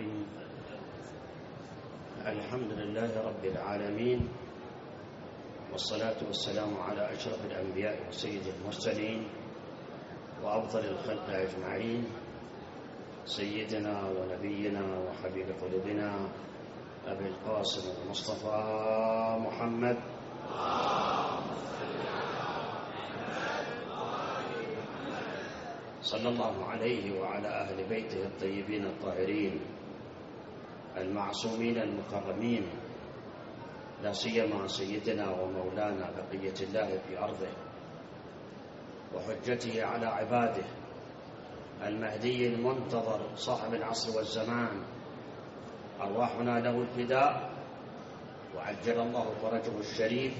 الرحيم. الحمد لله رب العالمين، والصلاة والسلام على أشرف الأنبياء وسيد المرسلين وأفضل الخلق أجمعين، سيدنا ونبينا وحبيب قلوبنا أبي القاسم المصطفى محمد صلى الله عليه وعلى أهل بيته الطيبين الطاهرين المعصومين المكرمين، لا سيما سيدنا ومولانا بقية الله في أرضه وحجته على عباده المهدي المنتظر صاحب العصر والزمان، أرواحنا له الفداء وعجل الله فرجه الشريف.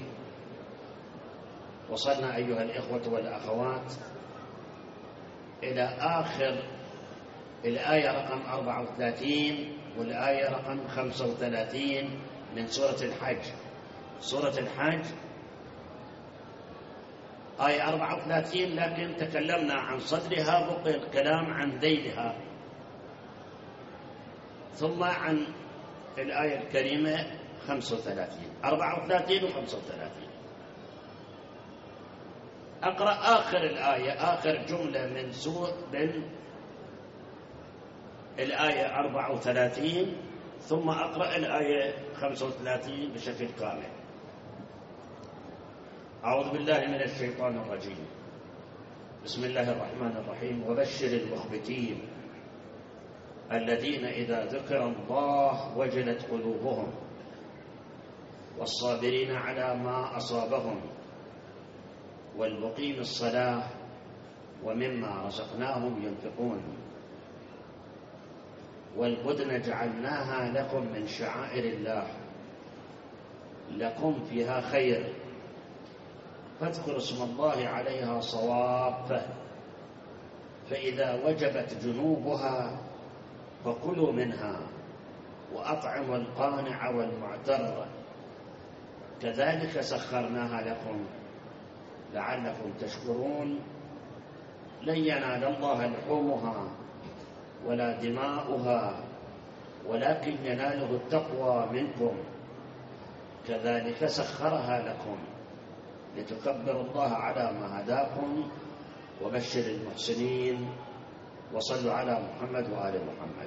وصلنا أيها الإخوة والأخوات إلى آخر الآية رقم 34 والآية رقم 35 من سورة الحج. سورة الحج آية 34، لكن تكلمنا عن صدرها، بقي الكلام عن ذيلها، ثم عن الآية الكريمة 35 34 و 35. أقرأ آخر الآية، آخر جملة من الآية 34، ثم أقرأ الآية 35 بشكل كامل. أعوذ بالله من الشيطان الرجيم. بسم الله الرحمن الرحيم. وبشر المخبتين الذين إذا ذكر الله وجلت قلوبهم والصابرين على ما أصابهم والمقيم الصلاة ومما رزقناهم ينفقون والبدن جعلناها لكم من شعائر الله لكم فيها خير فاذكروا اسم الله عليها صواف، فإذا وجبت جنوبها فكلوا منها وأطعموا القانع والمعتر كذلك سخرناها لكم لعلكم تشكرون. لن ينال الله لحومها ولا دماؤها ولكن يناله التقوى منكم كذلك سخرها لكم لتكبروا الله على ما هداكم وبشر المحسنين. وصلوا على محمد وآل محمد.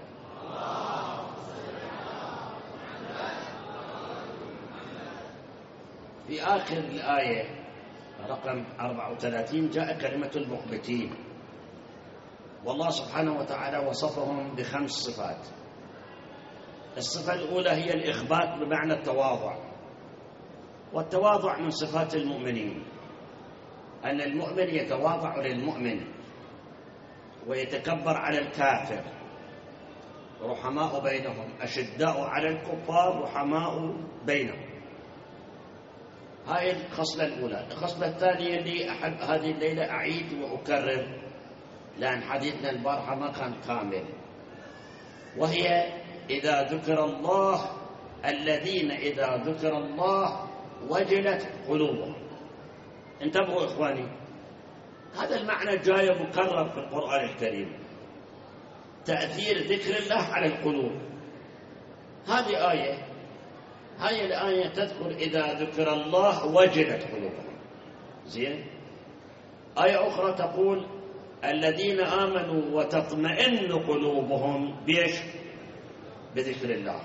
في آخر الآية رقم 34 جاء كلمة المخبتين، والله سبحانه وتعالى وصفهم ب5 صفات. الصفة الأولى هي الإخبات بمعنى التواضع، والتواضع من صفات المؤمنين، أن المؤمن يتواضع للمؤمن ويتكبر على الكافر، رحماء بينهم، أشداء على الكفار رحماء بينهم. هاي الخصلة الأولى. الخصلة الثانية اللي أحب هذه الليلة أعيد وأكرر لأن حديثنا البارحة ما كان كامل، وهي إذا ذكر الله، الذين إذا ذكر الله وجلت قلوبهم. انتبهوا إخواني، هذا المعنى جاي مكرر في القرآن الكريم، تأثير ذكر الله على القلوب. هذه آية، هاي الآية تذكر إذا ذكر الله وجلت قلوبهم. زين. آية أخرى تقول الذين آمنوا وتطمئن قلوبهم بيش؟ بذكر الله.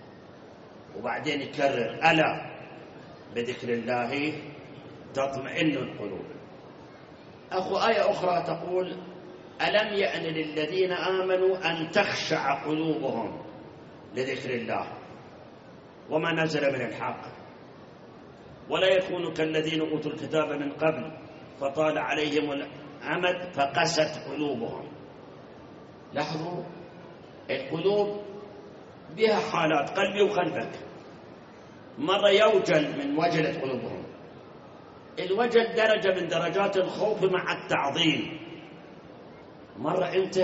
وبعدين يكرر ألا بذكر الله تطمئن القلوب. آية أخرى تقول ألم يأن للذين آمنوا أن تخشع قلوبهم لذكر الله وما نزل من الحق ولا يكونوا كالذين أوتوا الكتاب من قبل فطال عليهم الأمد فقست قلوبهم. لاحظوا القلوب بها حالات، قلبي وقلبك. مرة يوجل من وجلت قلوبهم، الوجل درجة من درجات الخوف مع التعظيم. مرة أنت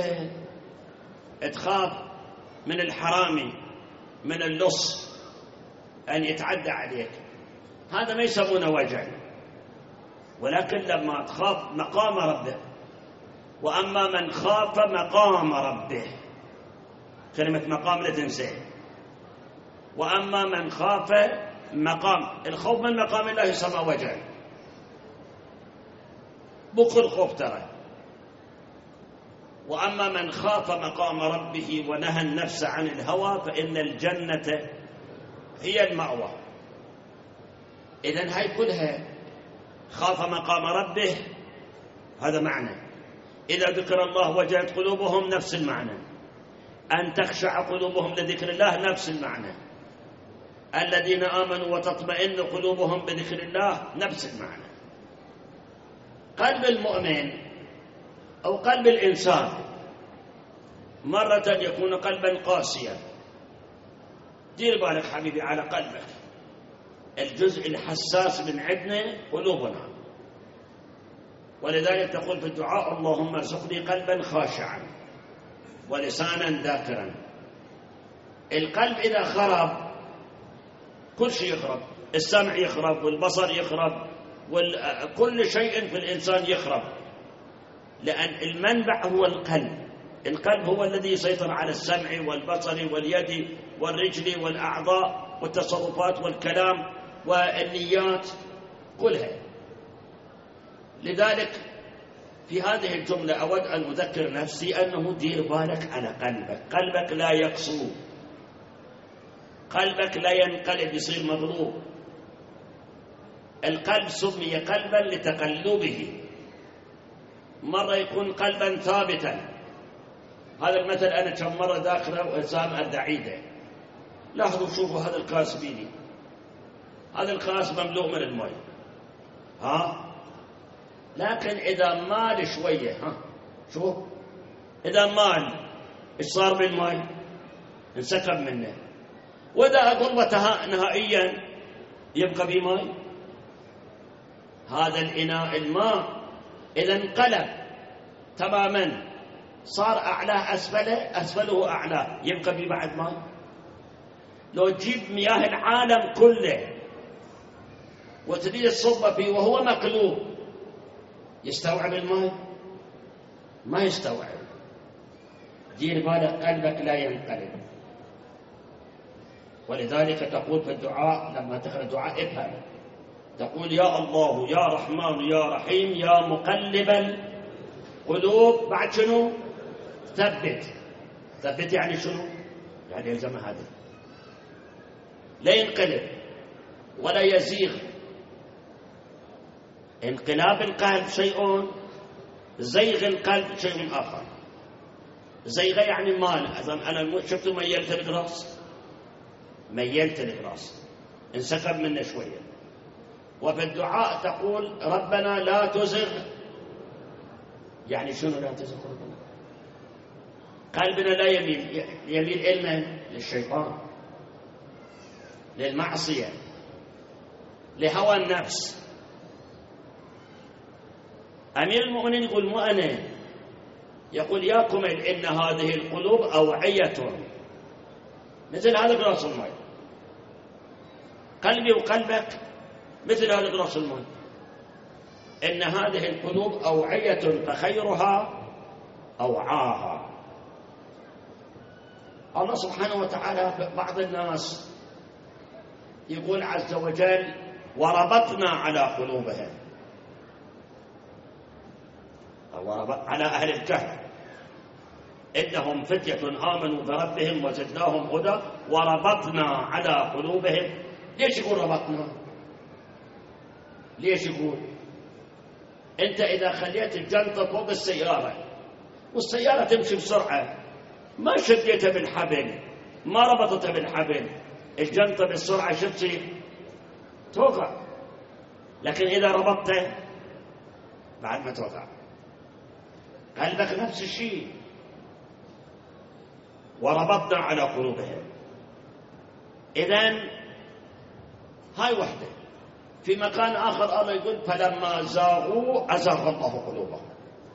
تخاف من الحرامي من اللص أن يتعدى عليك، هذا ما يسمونه وجل، ولكن لما تخاف مقام ربه. وأما من خاف مقام ربه كلمة مقام لا تنسى. وأما من خاف مقام، الخوف من مقام الله سما وجهه، بكل خوف ترى. وأما من خاف مقام ربه ونهى النفس عن الهوى فإن الجنة هي المأوى. إذن هاي كلها خاف مقام ربه، هذا معنى. إذا ذكر الله وجلت قلوبهم، نفس المعنى. أن تخشع قلوبهم لذكر الله، نفس المعنى. الذين آمنوا وتطمئن قلوبهم بذكر الله، نفس المعنى. قلب المؤمن أو قلب الإنسان مرة يكون قلبا قاسيا. دير بالك حبيبي على قلبك، الجزء الحساس من عندنا قلوبنا. ولذلك تقول في الدعاء: اللهم ارزقني قلبا خاشعا ولسانا ذاكرا. القلب إذا خرب كل شيء يخرب، السمع يخرب والبصر يخرب وكل شيء في الإنسان يخرب، لأن المنبع هو القلب. القلب هو الذي يسيطر على السمع والبصر واليد والرجل والأعضاء والتصرفات والكلام والنيات كلها. لذلك في هذه الجملة أود أن أذكر نفسي أنه دير بالك على قلبك. قلبك لا يقسو، قلبك لا ينقلب يصير مضروب. القلب سمي قلبا لتقلبه، مرة يكون قلبا ثابتا. هذا المثل أنا كم مرة ذاكره وإنسان الدعيدة. لاحظوا شوفوا هذا الكاس بيدي، هذا الكاس مملوء من الماء، لكن إذا مال شوية، شوف إذا مال إيش صار بالماء؟ انسكب منه. وإذا أقلبته نهائيا يبقى بماء. هذا الإناء الماء إذا انقلب تماما، صار أعلاه أسفله، أسفله أعلاه، يبقى بيه بعد ماء. لو تجيب مياه العالم كله وتريد تصب فيه وهو مقلوب، يستوعب الماء؟ ما يستوعب. دير بالك قلبك لا ينقلب. ولذلك تقول في الدعاء لما تقرأ الدعاء افهم، تقول: يا الله يا رحمن يا رحيم يا مقلب القلوب، بعد شنو؟ ثبت. ثبت يعني شنو؟ يعني يلزم هذا، لا ينقلب ولا يزيغ. انقلاب القلب شيء، زيغ القلب شيء آخر. زيغ يعني مال. أنا شفتوا ميلت الراس، ميلت الراس انسكب منه شوية. وفي الدعاء تقول: ربنا لا تزغ، يعني شنو لا تزغ قلوبنا؟ قلبنا لا يميل، يميل إلنا للشيطان، للمعصية، لهوى النفس. أمير المؤمنين يقول: مو أنا، يقول: يا كمل إن هذه القلوب أوعية، مثل هذا قراص الماء. قلبي وقلبك مثل هذا قراص الماء. إن هذه القلوب أوعية فخيرها أوعاها. الله سبحانه وتعالى بعض الناس يقول عز وجل: وربطنا على قلوبهم، على أهل الكهف إنهم فتية آمنوا بربهم وزدناهم هدى وربطنا على قلوبهم. ليش يقول ربطنا؟ ليش يقول؟ أنت إذا خليت الجنطة فوق السيارة والسيارة تمشي بسرعة، ما شديتها بالحبل، ما ربطتها بالحبل، الجنطة بالسرعة شو تصير؟ توقع. لكن إذا ربطتها بعد ما توقع. قلبك نفس الشيء. وربطنا على قلوبهم. إذن هاي وحدة. في مكان آخر الله يقول: فلما زاغوا أزاغ الله قلوبهم.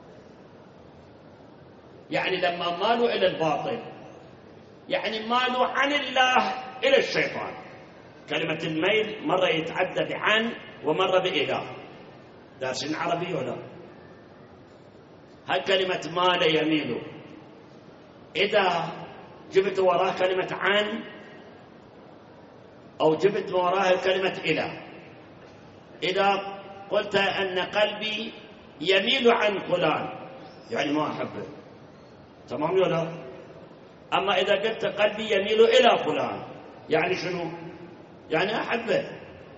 يعني لما مالوا إلى الباطل، يعني مالوا عن الله إلى الشيطان. كلمة الميل مرة يتعدى بعن ومرة بإله. دارسين عربي ولا؟ هاي كلمة مال يميل. إذا جبت وراه كلمة عن أو جبت وراها كلمة إلى. إذا قلت أن قلبي يميل عن فلان يعني ما أحبه، تمام ولا لا؟ أما إذا قلت قلبي يميل إلى فلان يعني شنو؟ يعني أحبه.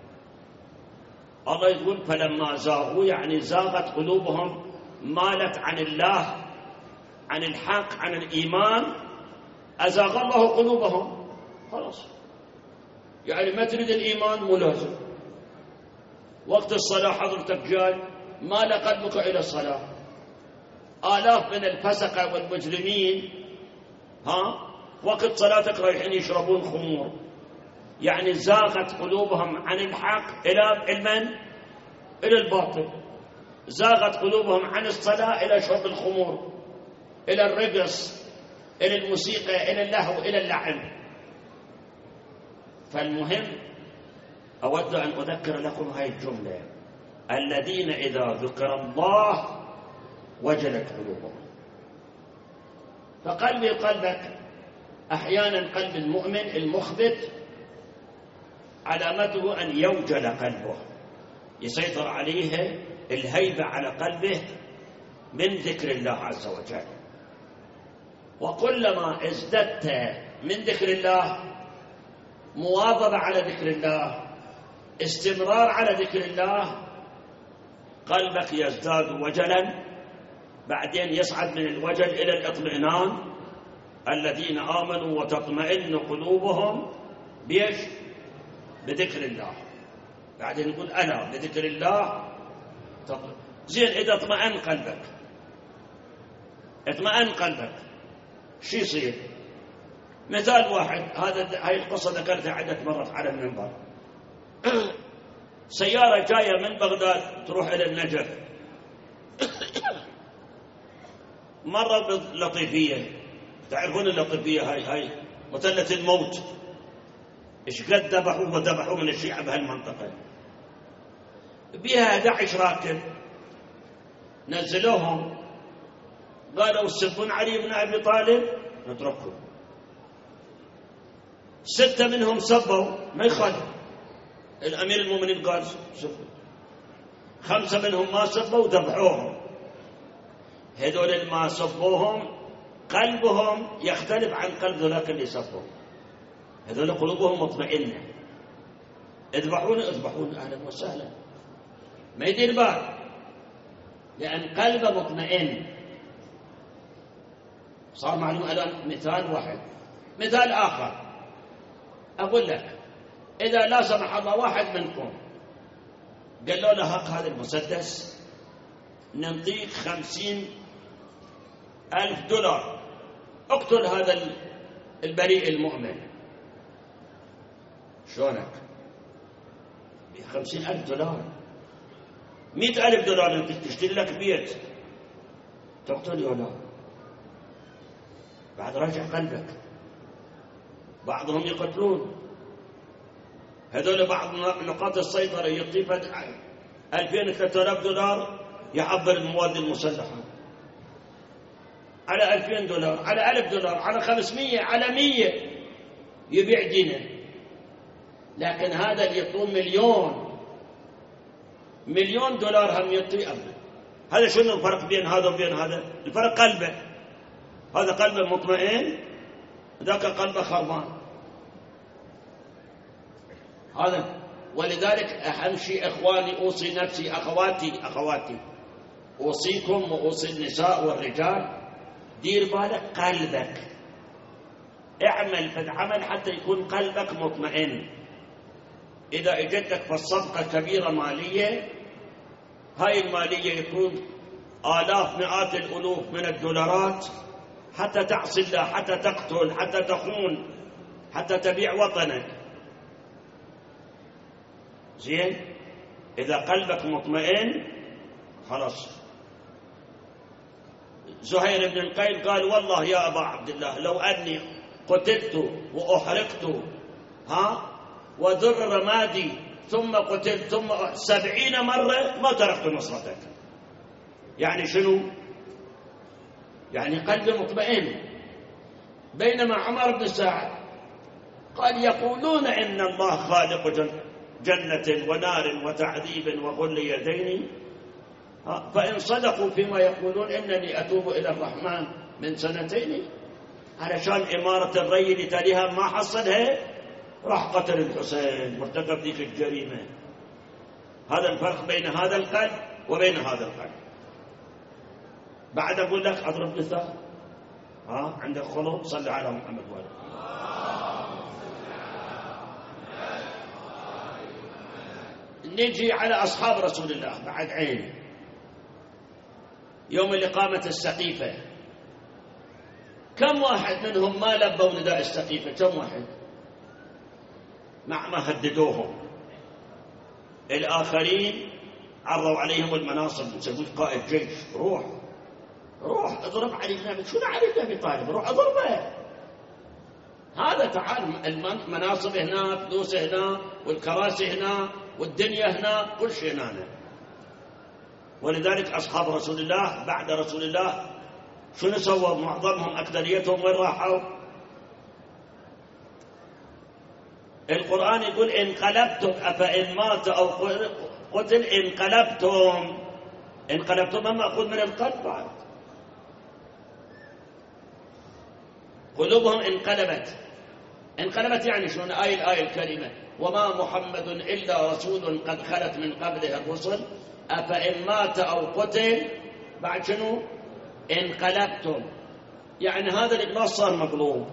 الله يقول فلما زاغوا يعني زاغت قلوبهم، مالت عن الله، عن الحق، عن الإيمان، أزاغ الله قلوبهم. خلاص يعني ما تريد الإيمان مو لازم. وقت الصلاة حضرتك جاي مال قلبك إلى الصلاة. آلاف من الفسقة والمجرمين وقت صلاتك رايحين يشربون خمور، يعني زاغت قلوبهم عن الحق إلى المن؟ إلى الباطل. زاغت قلوبهم عن الصلاة إلى شرب الخمور، إلى الرقص، إلى الموسيقى، إلى اللهو، إلى اللعب. فالمهم أود أن أذكر لكم هذه الجملة: الذين إذا ذكر الله وجلت قلوبهم. فقلبي قلبك أحيانا قلب المؤمن المخبت علامته أن يوجل قلبه، يسيطر عليه الهيبة على قلبه من ذكر الله عز وجل. وكلما ازددت من ذكر الله، مواظبة على ذكر الله، استمرار على ذكر الله، قلبك يزداد وجلا، بعدين يصعد من الوجل إلى الاطمئنان. الذين آمنوا وتطمئن قلوبهم بيش؟ بذكر الله. بعدين يقول أنا بذكر الله زين. إذا اطمئن قلبك شو يصير؟ مثال واحد، هاي القصة ذكرتها عدة مرات على المنبر. سيارة جاية من بغداد تروح إلى النجف، مرة باللطيفية. تعرفون اللطيفية هاي مثلث الموت، إيش قد ذبحوا من الشيعة بهالمنطقة. بيها 11 راكب، نزلوهم قالوا السبون علي بن أبي طالب نتركهم. 6 منهم صبوا، ما يخالف، الأمير المؤمنين قال صبوا. 5 منهم ما صبوا ذبحوهم. هذول اللي ما صبوهم قلبهم يختلف عن قلب ذولاك اللي صبوا. هذول قلوبهم مطمئنة، اذبحون أهلا وسهلا، ما يدير بال، لأن قلبه مطمئن. صار معلوم الآن. مثال واحد. مثال آخر أقول لك: إذا لا سمح الله واحد منكم قال له هاك هذا المسدس نعطيك 50,000 دولار، اقتل هذا البريء المؤمن. شلونك؟ ب50,000 دولار، 100,000 دولار انت تشتري لك بيت، تقتل ولا لا؟ بعد راجع قلبك. بعضهم يقتلون، هذول بعض نقاط السيطرة يعطيه 2,000-3,000 دولار يعبر المواد المسلحة، على 2,000 دولار، على 1,000 دولار، على 500، على 100 يبيع دينه. لكن هذا اللي يطلب مليون دولار هم يعطي أبدا. هذا شنو الفرق بين هذا وبين هذا؟ الفرق قلبه. هذا قلبه مطمئن، ذاك قلبه خربان. هذا ولذلك أهم شيء إخواني أوصي نفسي، أخواتي أوصيكم وأوصي النساء والرجال: دير بالك قلبك، اعمل في العمل حتى يكون قلبك مطمئن. إذا اجتك في الصفقة كبيرة مالية، هاي المالية يكون آلاف مئات الألوف من الدولارات، حتى تعصي الله، حتى تقتل، حتى تخون، حتى تبيع وطنك. زين؟ إذا قلبك مطمئن خلاص. زهير بن القيم قال: والله يا أبا عبد الله لو أني قتلت وأحرقت وذر رمادي ثم قتلت ثم 70 مرة ما تركت نصرتك. يعني شنو؟ يعني قلبي مطمئن. بينما عمر بن سعد قال يقولون إن الله خالق جنة ونار وتعذيب وغل يدين، فإن صدقوا فيما يقولون إنني أتوب إلى الرحمن من سنتين، علشان إمارة الري اللي تاليها ما حصلها راح قتل الحسين مرتكب ذيك الجريمة. هذا الفرق بين هذا القلب وبين هذا القلب. بعد أقول لك أضرب مثال، عندك خلق صل على محمد وآله. نجي على أصحاب رسول الله بعد عين يوم الإقامة السقيفة، كم واحد منهم ما لبوا نداء السقيفة؟ كم واحد؟ مع ما هددوهم الآخرين عرضوا عليهم المناصب، يسمون قائد جيش، روح اضرب علي بن أبي، شنو علي بن أبي طالب؟ روح اضربه. هذا تعال المناصب هنا، فلوس هنا، والكراسي هنا، والدنيا هنا، كل شيء هنا. ولذلك أصحاب رسول الله بعد رسول الله شنو سووا؟ معظمهم أكثريتهم وين راحوا؟ القرآن يقول انقلبتم أفإن مات أو قتل انقلبتم ما مأخوذ من القلب بعد. قلوبهم انقلبت يعني شنو؟ الآية الكريمة وما محمد إلا رسول قد خلت من قبله الرسل أفإن مات أو قتل بعد شنو؟ انقلبتم، يعني هذا الإخلاص صار مقلوب.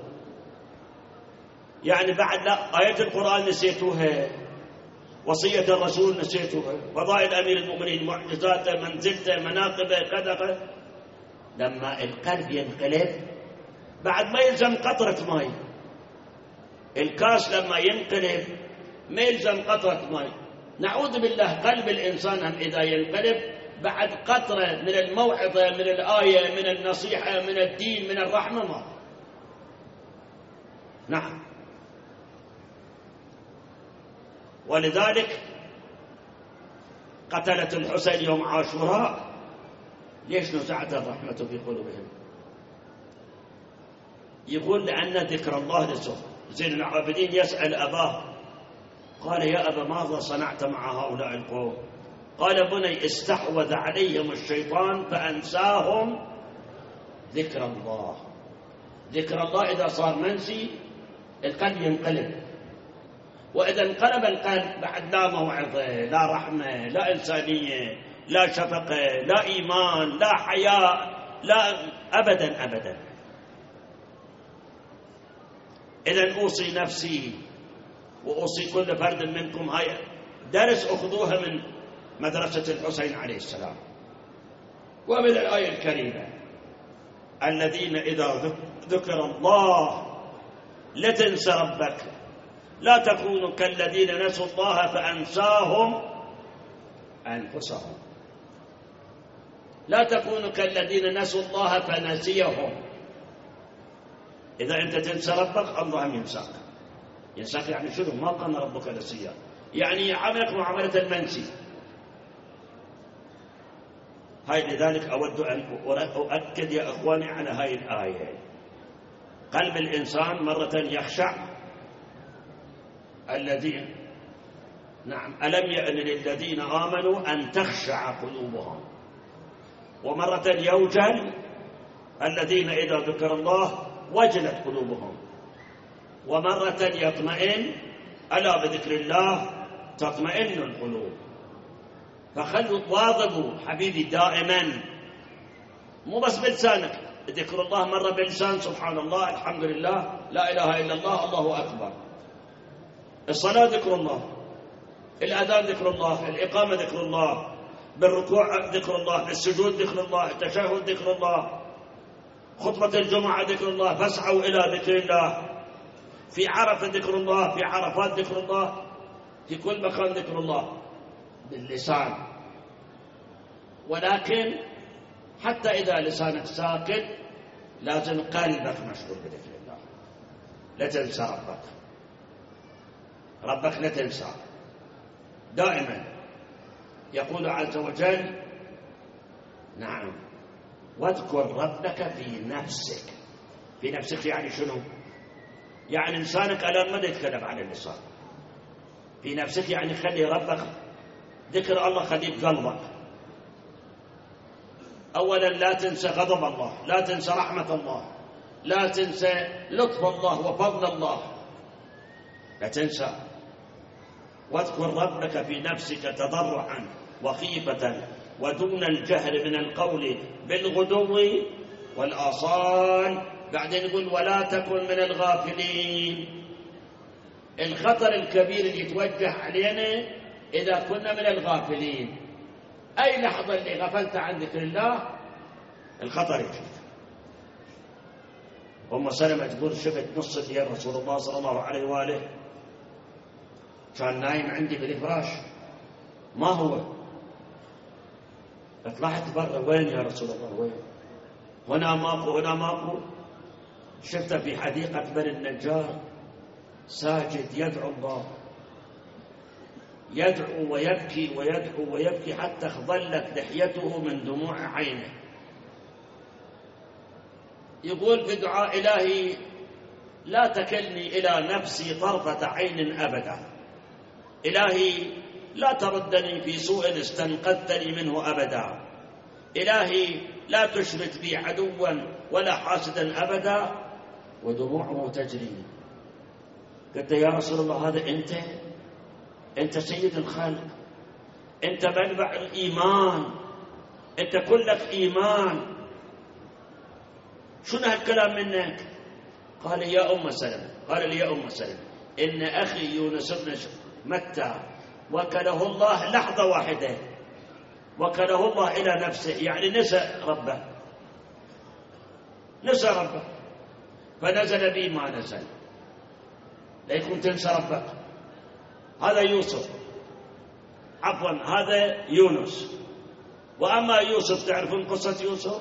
يعني بعد لا آية القرآن نسيتوها، وصية الرسول نسيتوها، فضائل أمير المؤمنين، معجزاته، منزلته، مناقبه، كذا. لما القلب ينقلب بعد ما يلزم قطرة ماء. الكاس لما ينقلب ما يلزم قطرة ماء. نعوذ بالله قلب الإنسان إذا ينقلب بعد قطرة من الموعظة، من الآية، من النصيحة، من الدين، من الرحمة ما. نعم. ولذلك قتلت الحسين يوم عاشوراء، ليش نزعت الرحمة في قلوبهم؟ يقول لأن ذكر الله للسوء. زين العابدين يسأل أباه قال يا أبا ماذا صنعت مع هؤلاء القوم؟ قال بني استحوذ عليهم الشيطان فأنساهم ذكر الله. ذكر الله إذا صار منسي القلب ينقلب، وإذا انقلب القلب بعد لا موعظة، لا رحمة، لا إنسانية، لا شفقة، لا إيمان، لا حياء، لا أبدا. إذن أوصي نفسي وأوصي كل فرد منكم، هاي درس أخذوها من مدرسة الحسين عليه السلام ومن الآية الكريمة الذين إذا ذكر الله لا تنسى ربك، لا تكونوا كالذين نسوا الله فأنساهم أنفسهم، لا تكونوا كالذين نسوا الله فنسيهم. إذا أنت تنسى ربك الله ينساك يعني شنو؟ ما كان ربك نسيا، يعني عملك معاملة المنسي. هاي لذلك أود أن أؤكد يا أخواني على هاي الآية. قلب الإنسان مرة يخشع، الذين نعم ألم يأن للذين آمنوا أن تخشع قلوبهم، ومرة يوجل الذين إذا ذكر الله وجلت قلوبهم، ومرة يطمئن ألا بذكر الله تطمئن القلوب. فخلوا واظبوا حبيبي دائما، مو بس بلسانك ذكر الله، مرة بلسان سبحان الله، الحمد لله، لا إله إلا الله، الله أكبر. الصلاة ذكر الله، الأذان ذكر الله، الإقامة ذكر الله، بالركوع ذكر الله، السجود ذكر الله، التشهد ذكر الله، خطبة الجمعة ذكر الله، فاسعوا إلى ذكر الله، في عرفة ذكر الله، في عرفات ذكر الله، في كل مكان ذكر الله باللسان. ولكن حتى إذا لسانك ساكت لازم قلبك مشغول بذكر الله. لا تنسى ربك لا تنسى دائما. يقول عز وجل نعم واذكر ربك في نفسك في نفسك يعني شنو؟ يعني لسانك الآن ما يتكلم عن اللسان. في نفسك يعني خلي ربك ذكر الله خليه بقلبك. أولا لا تنسى غضب الله، لا تنسى رحمة الله، لا تنسى لطف الله وفضل الله، لا تنسى. واذكر ربك في نفسك تضرعا وخيفة ودون الجهر من القول بالغدو والآصال. بعدين يقول ولا تكن من الغافلين. الخطر الكبير اللي يتوجه علينا إذا كنا من الغافلين، أي لحظة اللي غفلت عن ذكر الله الخطر يجيك. أم سلمة تقول شفت نص الليل رسول الله صلى الله عليه وآله كان نايم عندي بالفراش، ما هو؟ طلعت برا، وين يا رسول الله وين؟ هنا ماكو هنا ماكو. شفته في حديقة بني النجار ساجد يدعو الله، يدعو ويبكي ويدعو ويبكي حتى اخضلت لحيته من دموع عينه. يقول في دعاء إلهي لا تكلني إلى نفسي طرفة عين أبدا، إلهي لا تردني في سوء استنقذتني منه أبدا، إلهي لا تشمت بي عدوا ولا حاسدا أبدا. ودموعه تجري. قلت يا رسول الله هذا أنت سيد الخلق، أنت منبع الإيمان، أنت كلك إيمان، شنو هالكلام منك؟ قال يا أم سلمة، قال لي يا أم سلمة إن أخي يونس بن متى وكله الله لحظة واحدة، وكله الله إلى نفسه، يعني نسى ربه، نسى ربه، فنزل بي ما نزل. لا يكون تنسى ربك. هذا يوسف، عفوا هذا يونس. وأما يوسف تعرفون قصة يوسف؟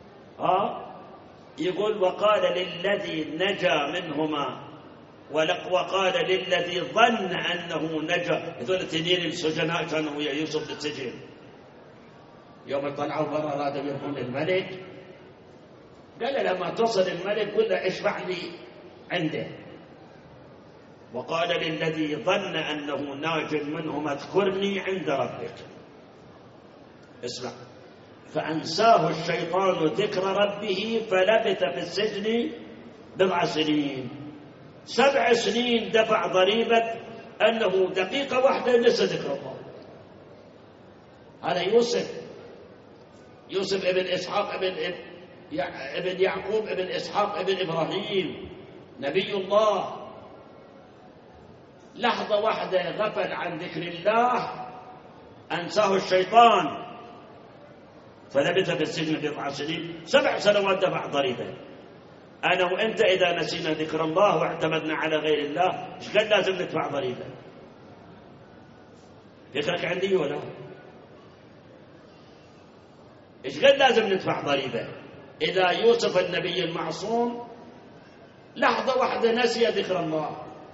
يقول وقال للذي نجا منهما وقال للذي ظن أنه نجا. هذول الاثنين السجناء كانوا ويا يوسف بالسجن، يوم طلعوا برا أرادوا يروحون للملك، قال لما تصل الملك قل له اشفع لي عنده. وقال للذي ظن أنه ناج منهما اذكرني عند ربك. اسمع، فأنساه الشيطان ذكر ربه فلبث في السجن 7 سنين. 7 سنين دفع ضريبة أنه دقيقة واحدة نسى ذكر الله. هذا يوسف ابن إسحاق ابن يعقوب ابن إسحاق ابن إبراهيم نبي الله، لحظة واحدة غفل عن ذكر الله أنساه الشيطان فلبث في السجن 7 سنين. 7 سنوات دفع ضريبة. أنا وأنت إذا نسينا ذكر الله واعتمدنا على غير الله إيش قد لازم ندفع ضريبة؟ فكرك عندي ولا؟ إيش قد لازم ندفع ضريبة؟ إذا يوسف النبي المعصوم لحظة واحدة نسي ذكر الله،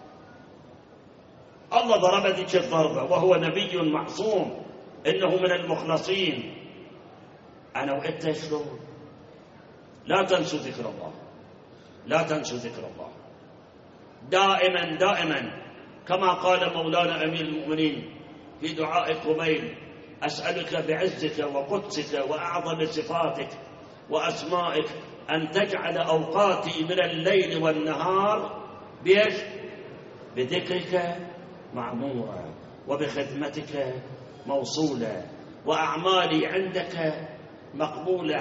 الله ضرب ذيك الضربة وهو نبي معصوم إنه من المخلصين. أنا وأنت شلون؟ لا تنسوا ذكر الله، لا تنسوا ذكر الله دائما دائما، كما قال مولانا أمير المؤمنين في دعاء قبيل: أسألك بعزك وقدسك وأعظم صفاتك وأسمائك أن تجعل أوقاتي من الليل والنهار بيش بذكرك معمورة وبخدمتك موصولة وأعمالي عندك مقبولة،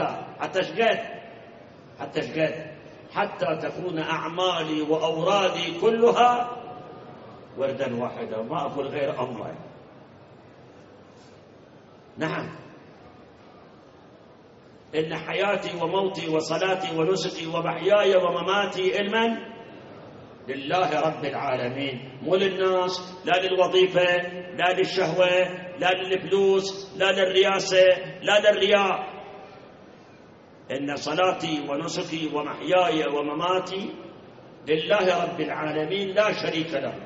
حتى تكون أعمالي وأورادي كلها وردا واحدا، ما أقول غير الله. نعم، إن حياتي وموتي وصلاتي ونسكي ومحياي ومماتي لمن؟ لله رب العالمين، مو للناس، لا للوظيفة، لا للشهوة، لا للفلوس، لا للرياسة، لا للرياء. إن صلاتي ونسكي ومحياي ومماتي لله رب العالمين لا شريك له،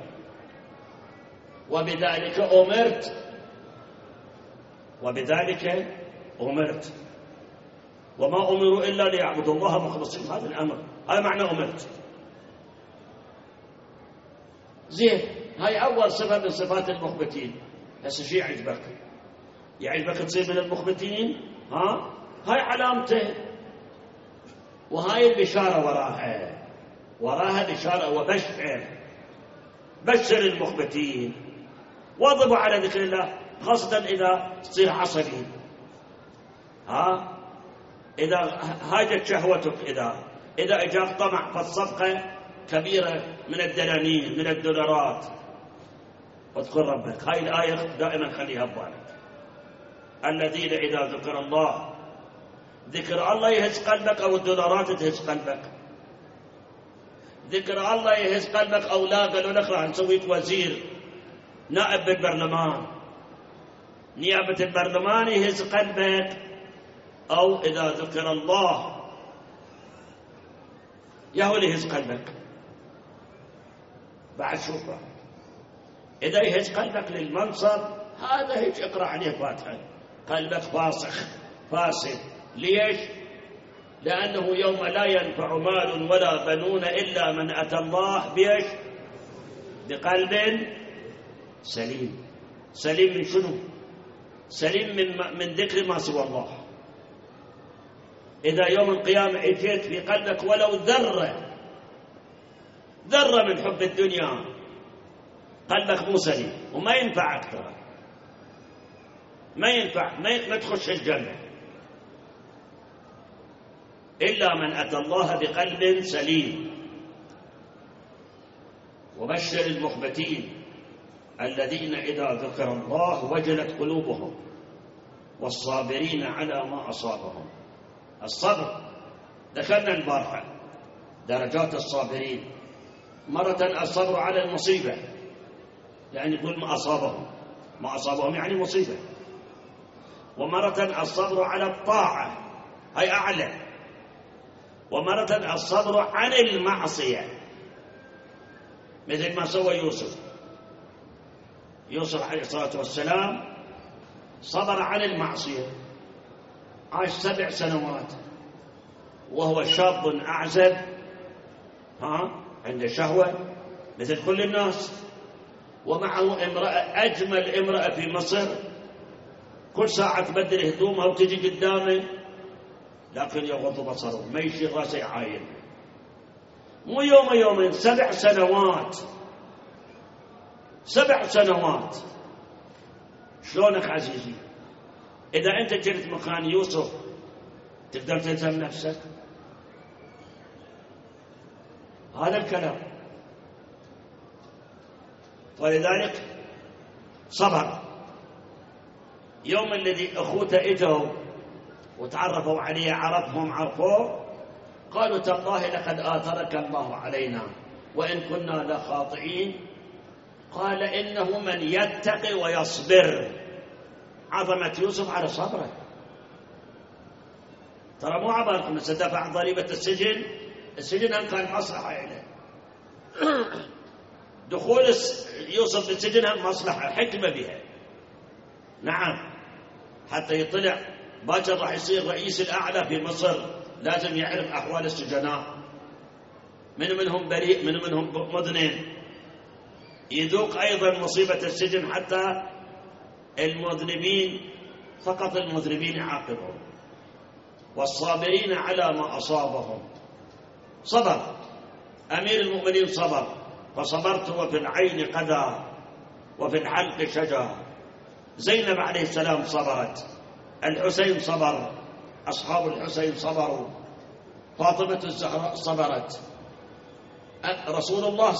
وبذلك أمرت وما أمروا إلا ليعبدوا الله مخلصين. هذا الأمر، هذا معنى أمرت. زين، هاي أول صفة من صفات المخبتين. هسه شي يعجبك؟ يعجبك تصير من المخبتين؟ هاي علامته، وهاي البشارة وراها بشارة بشر المخبتين، واظبوا على ذكر الله، خاصة إذا تصير عصبي، إذا هاجت شهوتك، إذا أجاك طمع في الصفقة كبيرة من الدنانير من الدولارات، واذكر ربك. هاي الآية دائما خليها ببالك. الذين إذا ذكر الله يهز قلبك، أو الدولارات تهز قلبك. ذكر الله يهز قلبك، أو لا قالوا لك راح نسويك وزير نائب بالبرلمان، نيابة البرلمان يهز قلبك. أو إذا ذكر الله يهو اللي يهز قلبك. بعد شوف، إذا يهز قلبك للمنصب هذا هيك اقرأ عليه فاتحة، قلبك فاسد. ليش؟ لأنه يوم لا ينفع مال ولا بنون إلا من أتى الله بيش؟ بقلب سليم. سليم من شنو؟ سليم من ذكر ما سوى الله. إذا يوم القيامة أتيت في قلبك ولو ذرة من حب الدنيا، قلبك مو سليم، وما ينفع أكثر، ما ينفع، ما تخش الجنة إلا من أتى الله بقلب سليم. وبشر المخبتين الذين إذا ذكر الله وجلت قلوبهم والصابرين على ما أصابهم. الصبر ذكرنا البارحة درجات الصابرين. مرة الصبر على المصيبة، يعني يقول ما أصابهم يعني مصيبة. ومرة الصبر على الطاعة، هي أعلى. ومرة الصبر عن المعصية، مثل ما سوى يوسف عليه الصلاة والسلام، صبر عن المعصية، عاش 7 سنوات وهو شاب أعزب، عنده شهوة مثل كل الناس، ومعه امرأة، أجمل امرأة في مصر، كل ساعة تبدل هدومها وتجي قدامه، لكن يغض بصره، ما يشيل راسه يعاين. مو يومين، 7 سنوات. 7 سنوات. شلونك عزيزي؟ إذا أنت جرت مكان يوسف تقدر تلزم نفسك؟ هذا الكلام. ولذلك صبر. يوم الذي أخوته إجوا وتعرفوا عليه، عرفوه، قالوا تالله لقد آثرك الله علينا وإن كنا لخاطئين. قال إنه من يتقي ويصبر. عظمة يوسف على صبره. ترى مو عبالكم ستدفع ضريبة السجن هم كان مصلحة إليه. دخول يوسف للسجن هم مصلحة، حكمة بها. نعم، حتى يطلع باكر راح يصير رئيس الأعلى في مصر، لازم يعرف أحوال السجناء، من منهم بريء من منهم مذنب، يذوق أيضا مصيبة السجن، حتى المذنبين فقط المذنبين يعاقبهم. والصابرين على ما أصابهم. صبر أمير المؤمنين، صبر. فصبرت وفي العين قدى وفي الحلق شجر. زينب عليه السلام صبرت، الحسين صبر، أصحاب الحسين صبروا، فاطمة الزهراء صبرت، رسول الله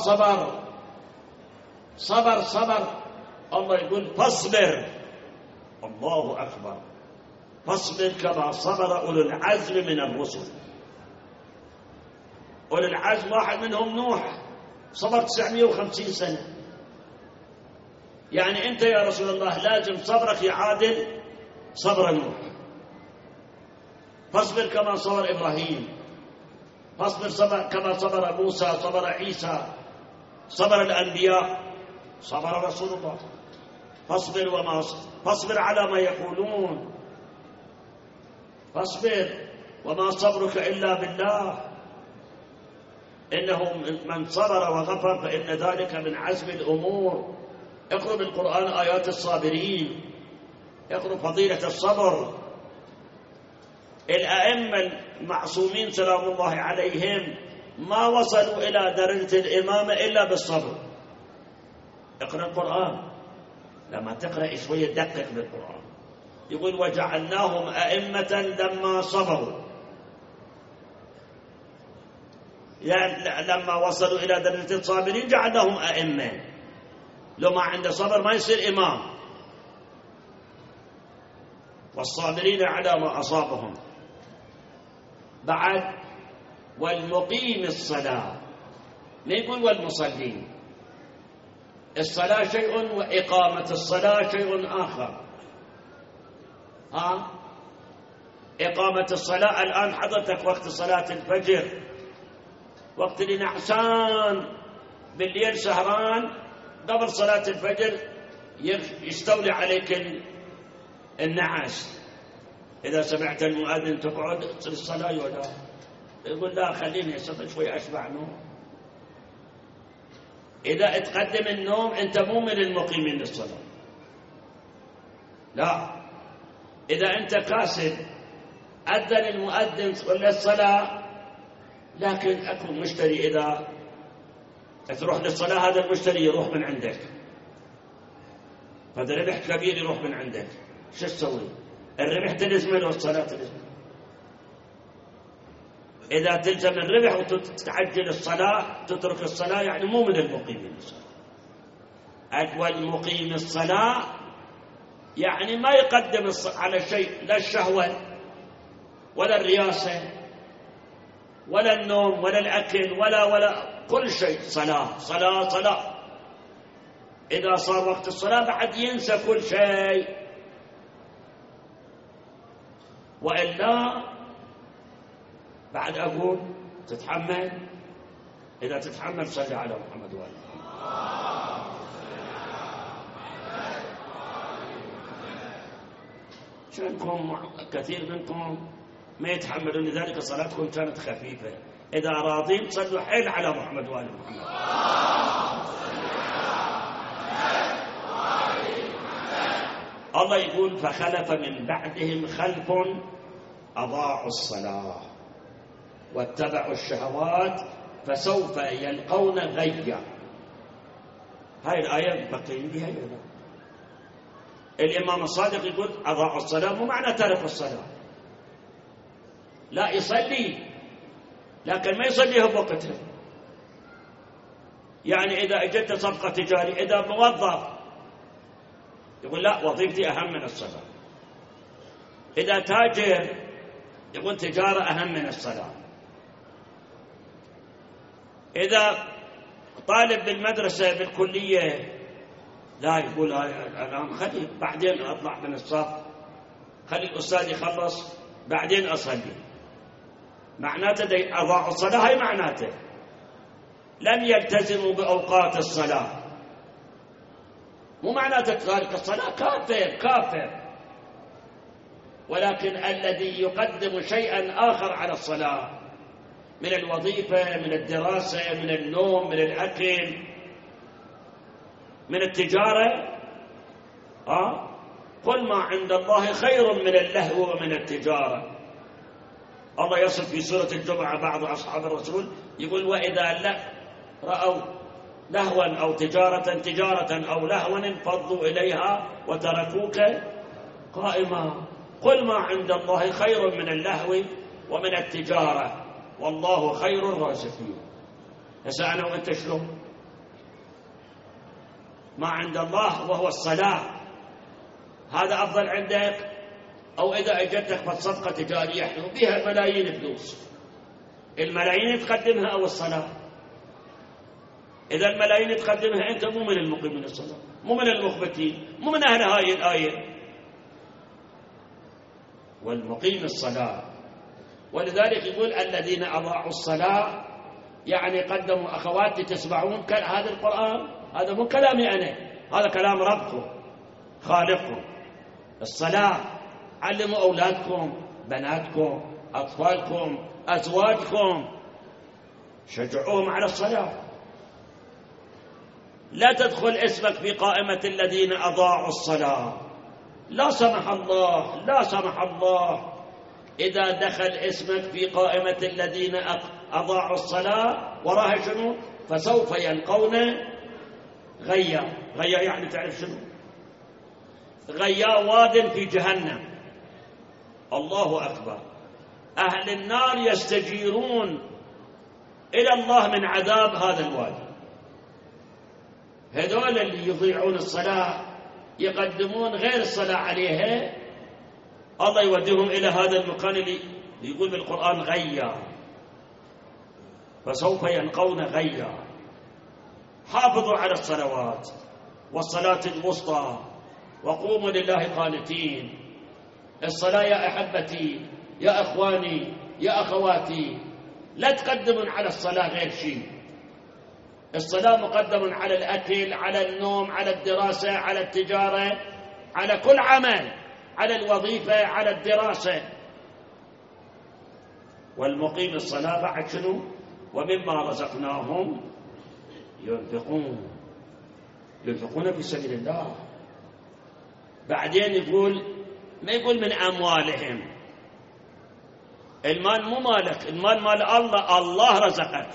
صبر. الله يقول فاصبر. الله أكبر. فاصبر كما صبر أولو العزم من الرسل. أولو العزم واحد منهم نوح، صبر 950 سنة. يعني أنت يا رسول الله لازم صبرك يعادل صبر نوح. فاصبر كما صبر إبراهيم، فاصبر كما صبر موسى، صبر عيسى، صبر الأنبياء، صبر رسول الله. فاصبر على ما يقولون. فاصبر وما صبرك إلا بالله. إنه من صبر وغفر فإن ذلك من عزم الأمور. اقرأ بالقرآن آيات الصابرين، اقرأ فضيلة الصبر. الأئمة المعصومين سلام الله عليهم ما وصلوا إلى درجة الإمامة إلا بالصبر. اقرأ القرآن، لما تقرأ شوية دقق بالقرآن. يقول وجعلناهم أئمة لما صبروا، يعني لما وصلوا إلى درجة الصابرين جعلناهم أئمة. لو ما عنده صبر ما يصير إمام. والصابرين على ما أصابهم. بعد والمقيم الصلاة، ما يقول والمصلين. الصلاة شيء وإقامة الصلاة شيء آخر. إقامة الصلاة الآن حضرتك وقت صلاة الفجر، وقت اللي نعسان بالليل سهران قبل صلاة الفجر يستولي عليك النعاس. إذا سمعت المؤذن تقعد تصلي الصلاة ولا يقول لا خليني أستطيع شوي أشبع نوم. إذا تقدم النوم أنت مو من المقيمين للصلاة. لا، إذا أنت كاسل أذن المؤذن صلى الصلاة، لكن أكو مشتري إذا تروح للصلاة هذا المشتري يروح من عندك، فهذا ربح كبير يروح من عندك، شو تسوي؟ الربح تلزمه والصلاة تلزمه. إذا تلزم الربح وتتعجل الصلاة تترك الصلاة يعني مو من المقيمين الصلاة. أقوى المقيم الصلاة يعني ما يقدم على شيء، لا الشهوة ولا الرياسة ولا النوم ولا الأكل ولا كل شيء صلاة صلاة صلاة. إذا صار وقت الصلاة بعد ينسى كل شيء، وإلا بعد أقول تتحمل. إذا تتحمل صلي على محمد وآله محمد. شأنكم كثير منكم ما يتحملون، لذلك صلاتكم كانت خفيفة. إذا راضين صلوا حيل على محمد وآل محمد. الله يقول فخلف من بعدهم خلف أضاعوا الصلاة واتبعوا الشهوات فسوف يلقون غيا. هاي الآية بقين بها يوم. الإمام الصادق يقول أضاعوا الصلاة مو معنى ترك الصلاة، لا يصلي لكن ما يصليها بوقتها. يعني إذا أجدت صفقة تجارية، إذا موظف يقول لا وظيفتي أهم من الصلاة. إذا تاجر يقول تجارة أهم من الصلاة. إذا طالب بالمدرسة بالكلية لا يقول الآن خلي بعدين أطلع من الصف، خلي الأستاذ يخلص بعدين أصلي. معناته أضاعوا الصلاة، هاي معناته لم يلتزموا بأوقات الصلاة. مو معناته تارك الصلاة كافر، ولكن الذي يقدم شيئا آخر على الصلاة من الوظيفة، من الدراسة، من النوم، من الأكل، من التجارة. قل ما عند الله خير من اللهو ومن التجارة. الله يصف في سورة الجمعة بعض أصحاب الرسول يقول وإذا رأوا لهوا أو تجارة أو لهوا انفضوا إليها وتركوك قائما. قل ما عند الله خير من اللهو ومن التجارة والله خير الرازقين. هسه أنا وأنت شلون؟ ما عند الله وهو الصلاة هذا أفضل عندك، أو إذا أجدتك بصفقة تجارية وبيها ملايين فلوس، الملايين تقدمها أو الصلاة؟ إذا الملايين تقدمها أنت مو من المقيمين الصلاة، مو من المخبتين، مو من أهل هاي الآية. والمقيم الصلاة، ولذلك يقول الذين أضاعوا الصلاة يعني قدموا. أخواتي تسمعون هذا القرآن؟ هذا مو كلامي أنا، هذا كلام ربكم خالقكم. الصلاة علموا أولادكم، بناتكم، أطفالكم، أزواجكم. شجعوهم على الصلاة. لا تدخل اسمك في قائمة الذين أضاعوا الصلاة، لا سمح الله، لا سمح الله. إذا دخل اسمك في قائمة الذين أضاعوا الصلاة وراها شنو؟ فسوف يلقون غيا. غيا يعني تعرف شنو؟ غيا واد في جهنم. الله أكبر. أهل النار يستجيرون إلى الله من عذاب هذا الوادي. هذول اللي يضيعون الصلاة يقدمون غير الصلاة عليها، الله يوديهم إلى هذا المكان اللي يقول بالقرآن غيا، فسوف يلقون غيا. حافظوا على الصلوات والصلاة الوسطى وقوموا لله قانتين. الصلاة يا أحبتي، يا أخواني، يا أخواتي، لا تقدمون على الصلاة غير شيء. الصلاة مقدم على الأكل، على النوم، على الدراسة، على التجارة، على كل عمل، على الوظيفة، على الدراسة. والمقيم الصلاة بعد شنو؟ ومما رزقناهم ينفقون. ينفقون في سبيل الله. بعدين يقول، ما يقول من أموالهم. المال مو مالك، المال مال الله، الله رزقك.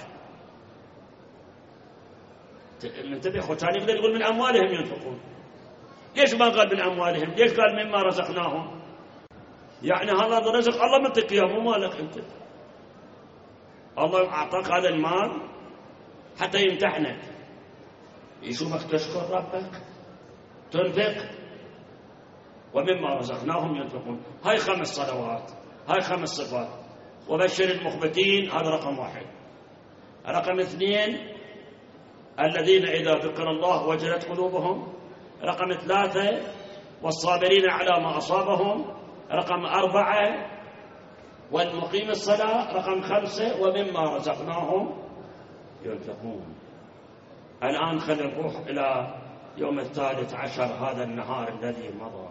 انتبه اخو، ثاني يقدر يقول من أموالهم ينفقون. ليش ما قال من أموالهم؟ ليش قال مما رزقناهم؟ يعني هذا رزق الله منطق اياه، مو مالك انت. الله أعطاك هذا المال حتى يمتحنك، يشوفك تشكر ربك، تنفق. ومما رزقناهم ينفقون. هاي 5 صلوات، هاي 5 صفات. وبشر المخبتين، هذا رقم 1. رقم 2 الذين إذا ذكر الله وجلت قلوبهم. رقم 3 والصابرين على ما أصابهم. رقم 4 والمقيم الصلاة. رقم 5 ومما رزقناهم ينفقون. الآن خلينا نروح إلى يوم 13 هذا النهار الذي مضى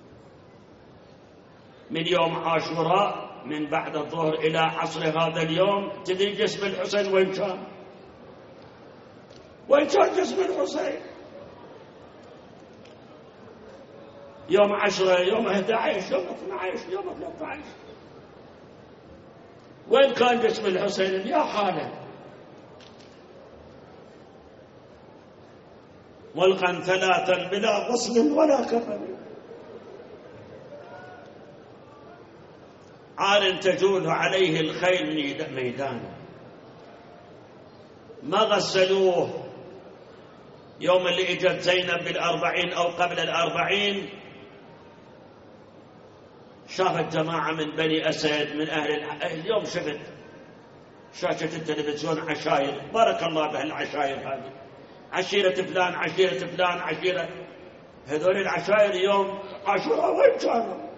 من يوم عاشوراء، من بعد الظهر إلى عصر هذا اليوم. تدري جسم الحسين وين كان؟ وين كان جسم الحسين؟ يوم 10، يوم 11، يوم 12، يوم 13. وين كان جسم الحسين؟ يا حاله ملقا 3 بلا غسل ولا كفن، عار تجول عليه الخيل ميدانا. ما غسلوه. يوم اللي اجت زينب بال40 أو قبل ال40، شافت جماعة من بني أسد من أهل اليوم شفت شاشة التلفزيون عشائر، بارك الله بهالعشائر هذه، عشيرة فلان، عشيرة فلان، عشيرة. هذول العشائر يوم عاشوراء وين كانوا؟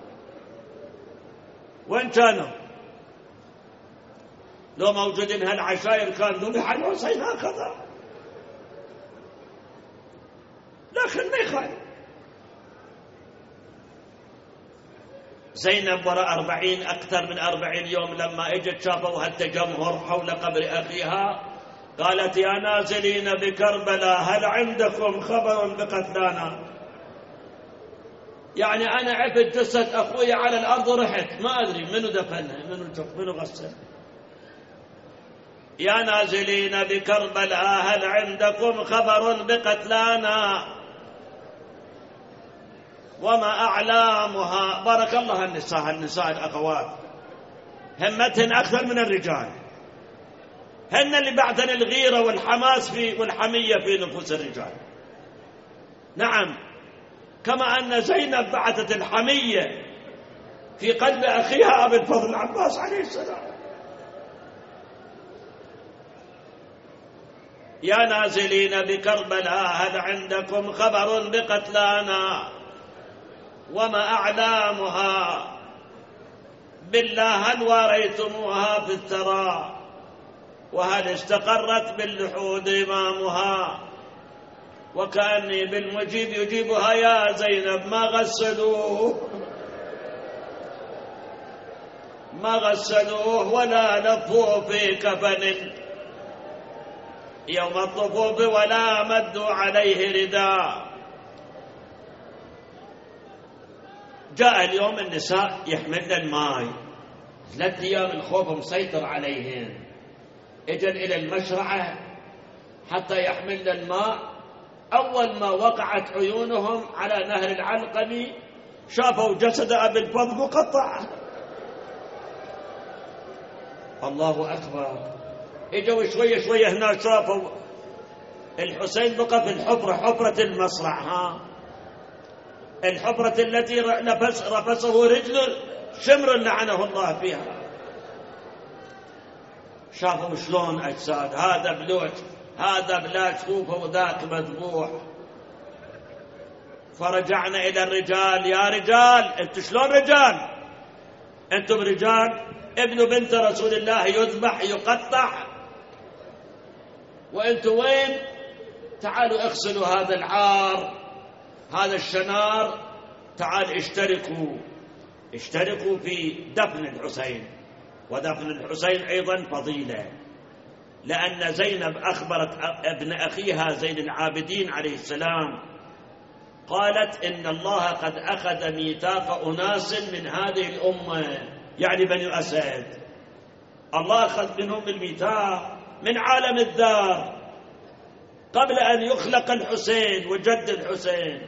وين كانوا؟ لو موجودين هالعشائر كان ذبح الحسين هكذا، لكن ما يخالف. زينب وراء 40 أكثر من 40 يوم لما اجت شافوا هالتجمهر حول قبر أخيها، قالت يا نازلين بكربلاء هل عندكم خبر بقتلانا؟ يعني أنا عفت جسد أخوي على الأرض ورحت، ما أدري منو دفنها، منو غسل. يا نازلين بكربلاء هل عندكم خبر بقتلانا وما أعلامها. بارك الله النساء الأخوات همتهن أكثر من الرجال، هن اللي بعثن الغيرة والحماس والحمية في نفوس الرجال. نعم، كما أن زينب بعثت الحمية في قلب أخيها أبي الفضل العباس عليه السلام. يا نازلين بكربلاء هل عندكم خبر بقتلانا وما أعلامها بالله هل واريتموها في الثرى وهل استقرت باللحود إمامها. وكأني بالمجيب يجيبها يا زينب ما غسلوه ولا لفوا في كفن يوم الطفوف ولا مدوا عليه رداء. جاء اليوم النساء يحملن الماء، 3 أيام الخوف مسيطر عليهن، اجن إلى المشرعة حتى يحملن الماء. أول ما وقعت عيونهم على نهر العلقمي شافوا جسد أبي الفضل مقطع. الله أكبر. اجوا شوية شوية هنا شافوا الحسين بقى في الحفرة، حفرة المصرع، الحفرة التي رفسه رجل شمر لعنه الله فيها. شافوا شلون أجساد، هذا بلوش، هذا بلا شوفه وذاك مذبوح. فرجعنا إلى الرجال، يا رجال أنتم شلون رجال؟ أنتم رجال؟ ابن بنت رسول الله يذبح يقطع وأنتم وين؟ تعالوا اغسلوا هذا العار، هذا الشنار، تعال اشتركوا في دفن الحسين. ودفن الحسين أيضا فضيلة، لأن زينب أخبرت ابن أخيها زين العابدين عليه السلام، قالت إن الله قد أخذ ميثاق أناس من هذه الأمة، يعني بني أسد، الله أخذ منهم الميثاق من عالم الذار قبل أن يخلق الحسين وجد الحسين،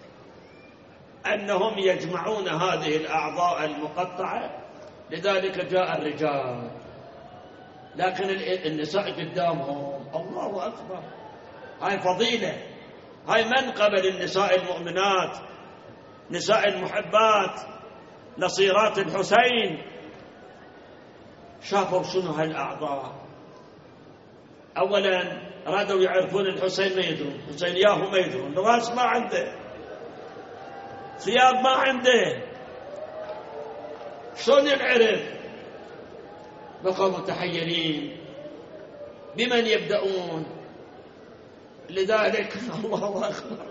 أنهم يجمعون هذه الأعضاء المقطعة. لذلك جاء الرجال، لكن النساء قدامهم. الله أكبر. هاي فضيلة، هاي منقبة للنساء المؤمنات، نساء المحبات، نصيرات الحسين. شافوا شنو هالأعضاء. أولا رادوا يعرفون الحسين، ما يدرون الحسين ياهو، ما يدرون، راس ما عنده، ثياب ما عنده، شلون ينعرف؟ بقوا متحيرين بمن يبدأون. لذلك الله أكبر.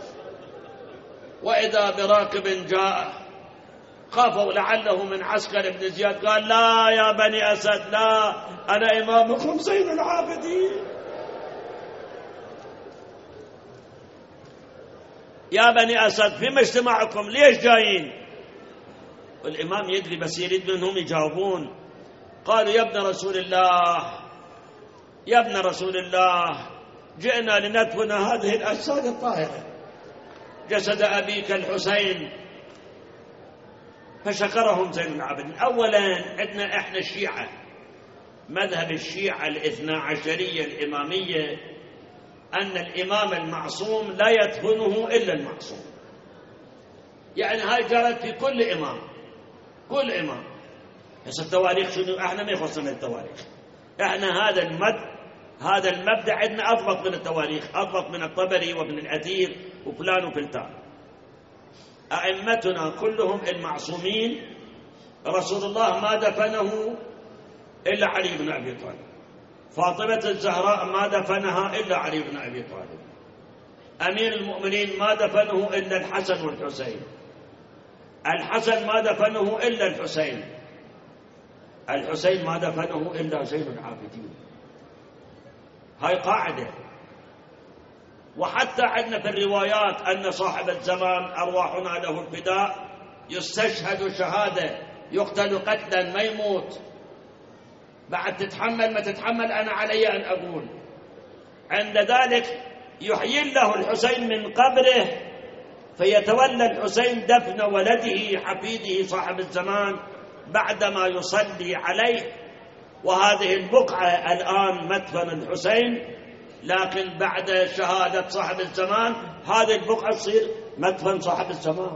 وإذا براكب جاء خافوا لعله من عسكر ابن زياد، قال لا يا بني أسد، لا، أنا إمامكم زين العابدين. يا بني أسد فيما اجتماعكم، ليش جايين؟ والإمام يدري بس يريد منهم يجاوبون. قالوا يا ابن رسول الله، يا ابن رسول الله، جئنا لندفن هذه الأجساد الطاهرة، جسد أبيك الحسين. فشكرهم زين العابدين. أولا عندنا إحنا الشيعة، مذهب الشيعة الاثنا عشرية الإمامية، أن الإمام المعصوم لا يدفنه إلا المعصوم. يعني هاي جرت في كل إمام، كل إمام. بس التواريخ شنو؟ احنا ما يخصنا التواريخ، احنا هذا المبدأ عندنا أضبط من التواريخ، أضبط من الطبري وابن الأثير وفلان وفلتان. أئمتنا كلهم المعصومين، رسول الله ما دفنه إلا علي بن أبي طالب، فاطمة الزهراء ما دفنها إلا علي بن أبي طالب، أمير المؤمنين ما دفنه إلا الحسن والحسين، الحسن ما دفنه إلا الحسين، الحسين ما دفنه إلا زين العابدين. هاي قاعدة. وحتى عندنا في الروايات أن صاحب الزمان أرواحنا له الفداء يستشهد شهادة، يقتل قتلا، ما يموت. بعد تتحمل ما تتحمل، أنا علي أن أقول. عند ذلك يحيي له الحسين من قبره، فيتولى الحسين دفن ولده حفيده صاحب الزمان بعدما يصلي عليه. وهذه البقعة الآن مدفن الحسين، لكن بعد شهادة صاحب الزمان هذه البقعة تصير مدفن صاحب الزمان.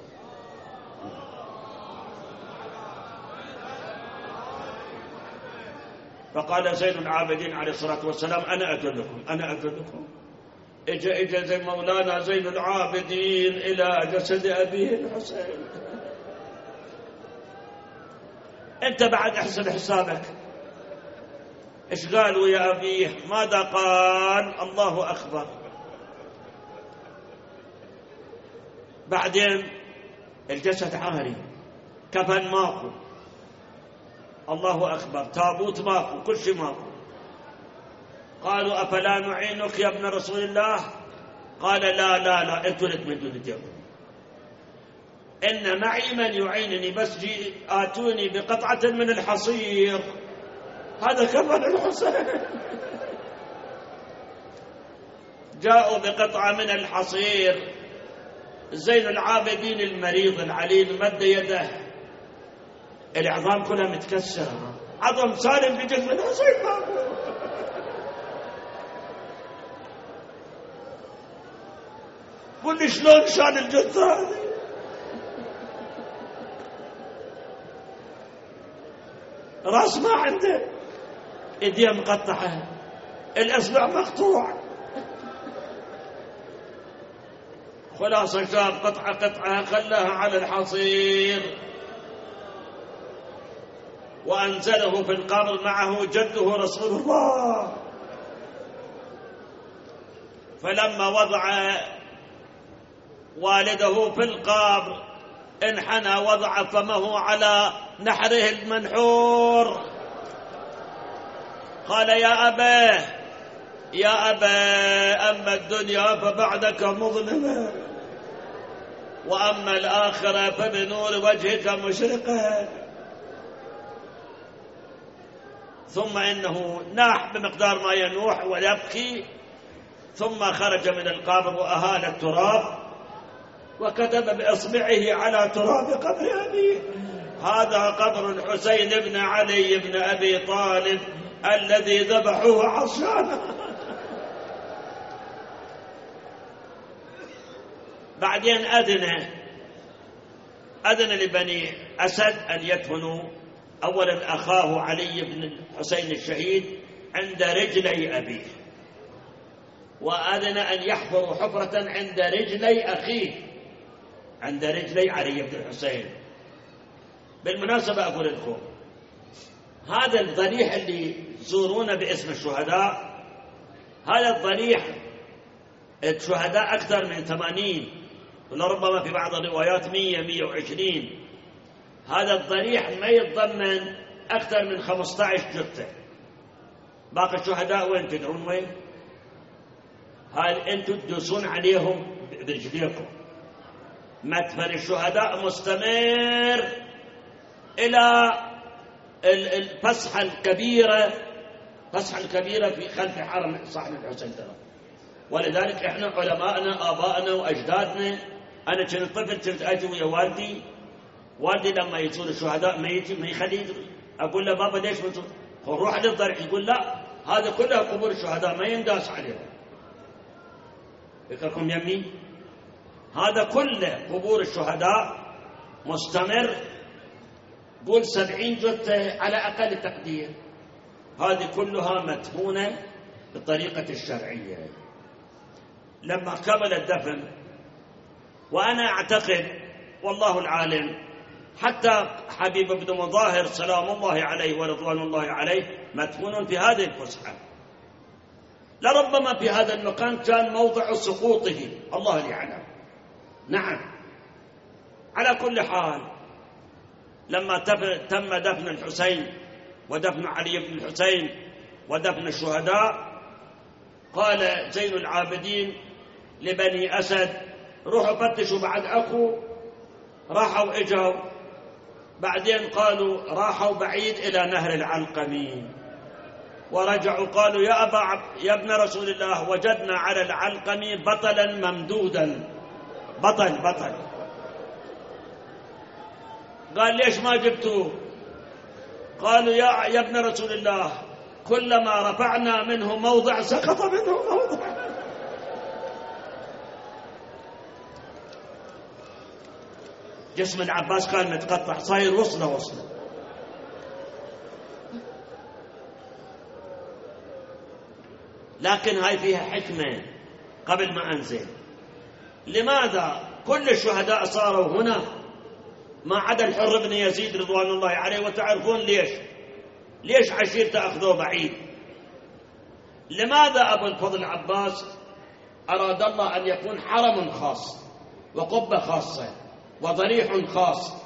فقال زين العابدين عليه الصلاة والسلام أنا أدلكم. إجا زي مولانا زين العابدين إلى جسد أبيه الحسين. أنت بعد أحسن حسابك، إيش قالوا يا أبيه؟ ماذا قال؟ الله أكبر. بعدين الجسد عاري، كفن ماكو، الله أكبر، تابوت ماكو، كل شيء ماكو. قالوا أفلا نعينك يا ابن رسول الله؟ قال لا لا لا، أنتم لا تمدون يدكم، إن معي من يعينني، بس آتوني بقطعة من الحصير. هذا كفن الحسين. جاءوا بقطعة من الحصير. زين العابدين المريض العليل مد يده، العظام كلها متكسرة، عظم سالم في جسم الحسين ماكو. قل لي شلون شال الجثة هذه؟ راس ما عنده، ايديه مقطعة، الاصبع مقطوع. خلاصة شاب قطعة قطعة خلاها على الحصير وأنزله في القبر معه جده رسول الله. فلما وضع والده في القبر انحنى وضع فمه على نحره المنحور، قال يا أباه يا أبا، أما الدنيا فبعدك مظلمة، وأما الآخرة فبنور وجهك مشرقة. ثم إنه ناح بمقدار ما ينوح ويبكي، ثم خرج من القبر وأهال التراب وكتب بإصبعه على تراب قبر أبيه: هذا قبر الحسين بن علي بن أبي طالب الذي ذبحوه عصيانا. بعدين أذن لبني أسد أن يدفنوا أولا أخاه علي بن الحسين الشهيد عند رجلي أبيه، وأذن أن يحفروا حفرة عند رجلي أخيه، عند رجلي علي بن الحسين. بالمناسبة أقول لكم، هذا الضريح اللي تزورونه باسم الشهداء، هذا الضريح الشهداء أكثر من 80 ولربما في بعض الروايات 100-120. هذا الضريح ما يتضمن أكثر من 15 جثة. باقي الشهداء وين تدرون وين؟ هل أنتم تدوسون عليهم برجليكم. مدفن الشهداء مستمر إلى الفسحة الكبيرة، فسحة الكبيرة في خلف حرم صاحب الحسين ترى. ولذلك احنا علماءنا آبائنا وأجدادنا، أنا كنت طفل كنت أجي ويا والدي لما يزور الشهداء ما يخلي، أقول له بابا ليش بتزور؟ روح للضريح، يقول لا هذا كلها قبور الشهداء ما ينداس عليهم. فكركم يمي، هذا كله قبور الشهداء مستمر، قول 70 جثة على أقل تقدير، هذه كلها مدفونة بالطريقة الشرعية. لما كمل الدفن، وأنا أعتقد والله العالم حتى حبيب بن مظاهر سلام الله عليه ورضوان الله عليه مدفون في هذه الفسحة، لربما في هذا المكان كان موضع سقوطه، الله يعلم. نعم، على كل حال لما تم دفن الحسين ودفن علي بن الحسين ودفن الشهداء، قال زين العابدين لبني أسد: روحوا فتشوا بعد أخو. راحوا إجوا، بعدين قالوا راحوا بعيد إلى نهر العلقمي، ورجعوا قالوا يا ابن رسول الله، وجدنا على العلقمي بطلا ممدودا، بطل. قال ليش ما جبتوه؟ قالوا يا ابن رسول الله، كلما رفعنا منه موضع سقط منه موضع. جسم العباس كان متقطع، صاير وصله. لكن هاي فيها حكمة قبل ما أنزل. لماذا كل الشهداء صاروا هنا ما عدا الحر بن يزيد رضوان الله عليه؟ وتعرفون ليش عشيرته أخذوه بعيد؟ لماذا أبو الفضل العباس أراد الله أن يكون حرم خاص وقبة خاصة وضريح خاص؟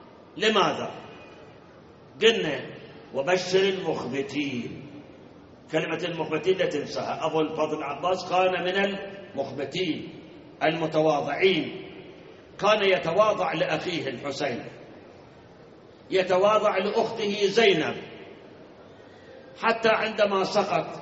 لماذا؟ قلنا وبشر المخبتين، كلمة المخبتين لا تنساها. أبو الفضل العباس كان من المخبتين المتواضعين، كان يتواضع لأخيه الحسين، يتواضع لأخته زينب، حتى عندما سقط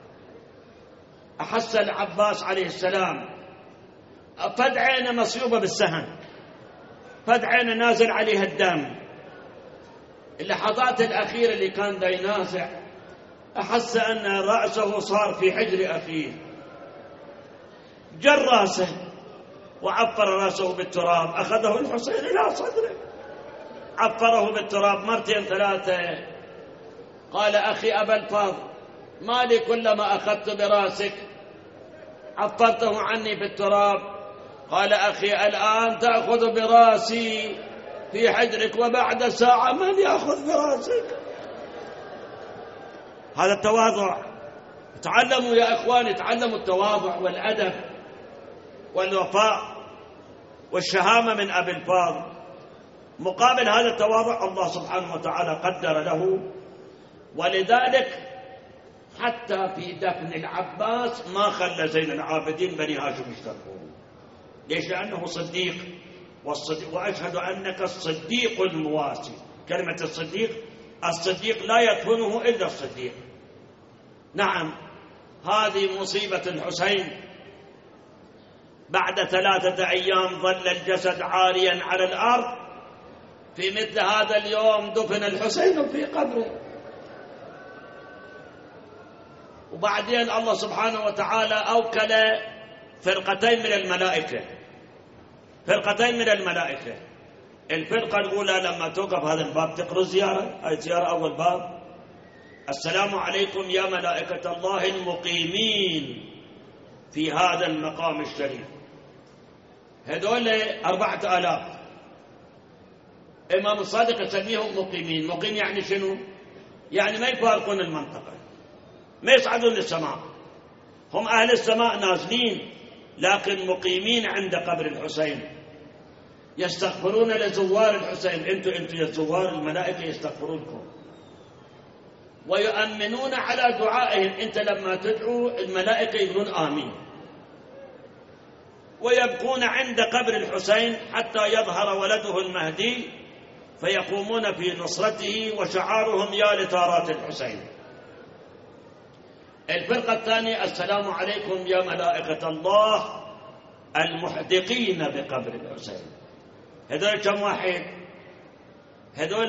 أحس العباس عليه السلام فد عينه مصيوبة بالسهم، فد عينه نازل عليها الدم. اللحظات الأخيرة اللي كان دا ينازع أحس أن رأسه صار في حجر أخيه، جر رأسه وعفر رأسه بالتراب، أخذه الحسين إلى صدره عفره بالتراب مرتين ثلاثة. قال أخي أبا الفضل ما لي كلما أخذت برأسك عفرته عني بالتراب؟ قال أخي الآن تأخذ برأسي في حجرك وبعد ساعة من يأخذ برأسك؟ هذا التواضع. تعلموا يا إخواني، تعلموا التواضع والأدب والوفاء والشهامة من أبي الفاضل. مقابل هذا التواضع الله سبحانه وتعالى قدر له، ولذلك حتى في دفن العباس ما خلى زين العابدين بني هاشم يشتركون. ليش؟ لأنه صديق، وأشهد أنك الصديق المواسي. كلمة الصديق لا يدفنه إلا الصديق. نعم، هذه مصيبة الحسين. بعد 3 أيام ظل الجسد عاريا على الأرض، في مثل هذا اليوم دفن الحسين في قبره. وبعدين الله سبحانه وتعالى أوكل فرقتين من الملائكة. الفرقة الأولى لما توقف هذا الباب تقرأ زيارة، هذه زيارة أول باب: السلام عليكم يا ملائكة الله المقيمين في هذا المقام الشريف. هذول 4000. إمام الصادق يسميهم مقيمين. مقيم يعني شنو؟ يعني ما يفارقون المنطقة، ما يصعدون للسماء، هم أهل السماء نازلين، لكن مقيمين عند قبر الحسين، يستغفرون لزوار الحسين. انتم يا زوار، الملائكة يستغفرونكم ويؤمنون على دعائهم. انت لما تدعو الملائكة يقولون آمين، ويبقون عند قبر الحسين حتى يظهر ولده المهدي فيقومون في نصرته، وشعارهم يا لثارات الحسين. الفرقة الثانية: السلام عليكم يا ملائكة الله المحدقين بقبر الحسين. هذول كم واحد؟ هذول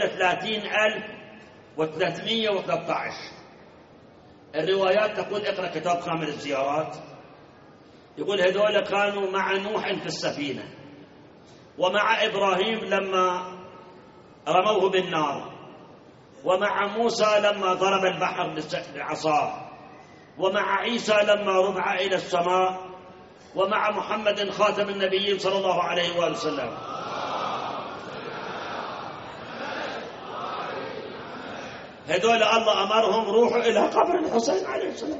30,313. الروايات تقول، اقرأ كتاب كامل الزيارات، يقول هذول كانوا مع نوح في السفينة، ومع إبراهيم لما رموه بالنار، ومع موسى لما ضرب البحر بعصاه، ومع عيسى لما رفع إلى السماء، ومع محمد خاتم النبيين صلى الله عليه وآله وسلم. هذول الله أمرهم روحوا إلى قبر الحسين عليه السلام.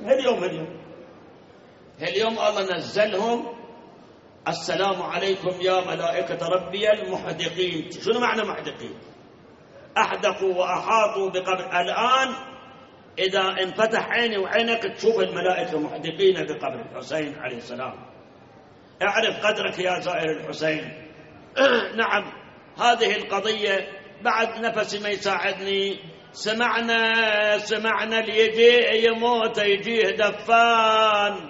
اليوم الله نزلهم: السلام عليكم يا ملائكة ربي المحدقين. شنو معنى محدقين؟ أحدقوا وأحاطوا بقبر. الآن إذا انفتح عيني وعينك تشوف الملائكة محدقين بقبر الحسين عليه السلام. اعرف قدرك يا زائر الحسين. نعم، هذه القضية بعد نفسي ما يساعدني. سمعنا اللي يجي يموت يجيه دفان،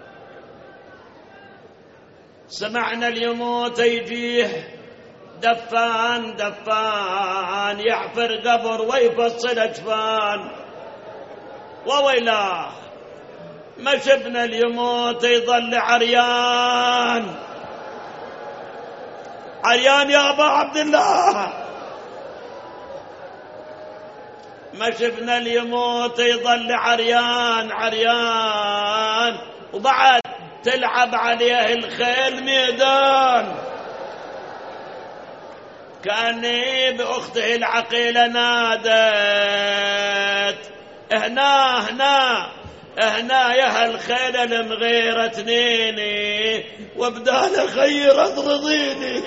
سمعنا اللي يموت يجيه دفان يحفر قبر ويفصل أجفان. وويلاه ما شفنا اللي يموت يظل عريان يا أبا عبد الله. ما شفنا اللي يموت يظل عريان وبعد تلعب عليه الخيل ميدان. كأني بأخته العقيلة نادت: هنا يا هالخيل المغيرة تنيني، وبدال خيرت رضيني.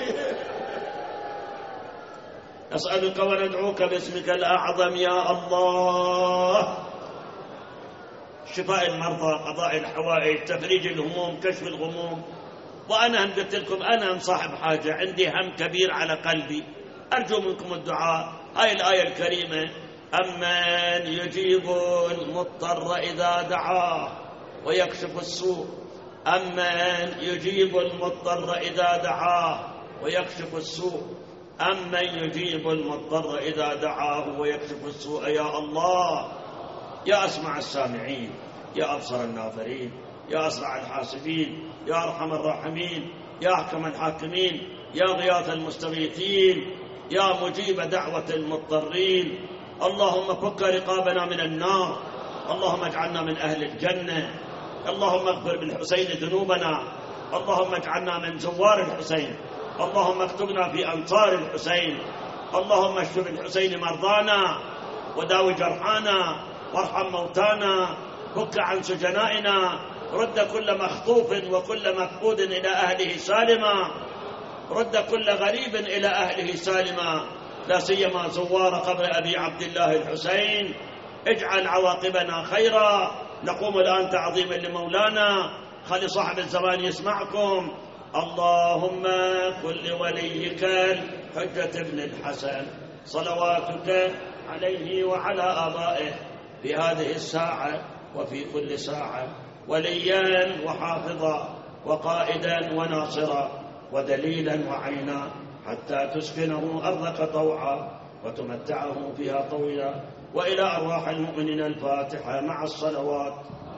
أسألك وندعوك باسمك الأعظم يا الله. شفاء المرضى، قضاء الحوائج، تفريج الهموم، كشف الغموم. وأنا هم قلت لكم أنا صاحب حاجة، عندي هم كبير على قلبي، أرجو منكم الدعاء. هاي الآية الكريمة: أمن يجيب المضطر إذا دعاه ويكشف السوء. أمن يجيب المضطر إذا دعاه ويكشف السوء. أمن يجيب المضطر إذا دعاه ويكشف السوء. يا الله، يا أسمع السامعين، يا أبصر الناظرين، يا أسرع الحاسبين، يا أرحم الراحمين، يا أحكم الحاكمين، يا غياث المستغيثين، يا مجيب دعوة المضطرين. اللهم فك رقابنا من النار، اللهم اجعلنا من أهل الجنة، اللهم اغفر بالحسين ذنوبنا، اللهم اجعلنا من زوار الحسين، اللهم اكتبنا في أنصار الحسين، اللهم اشف بالحسين مرضانا وداوي جرحانا وارحم موتانا، فك عن سجنائنا، رد كل مخطوف وكل مفقود إلى أهله سالما، رد كل غريب إلى أهله سالما، لا سيما زوار قبر أبي عبد الله الحسين. اجعل عواقبنا خيرا. نقوم الآن تعظيما لمولانا، خلي صاحب الزمان يسمعكم. اللهم كن لوليك الحجة ابن الحسن صلواتك عليه وعلى آبائه في هذه الساعة وفي كل ساعة وليا وحافظا وقائدا وناصرا ودليلا وعينا، حتى تسكنه أرضك طوعا وتمتعه فيها طويلا. وإلى أرواح المؤمنين الفاتحة مع الصلوات.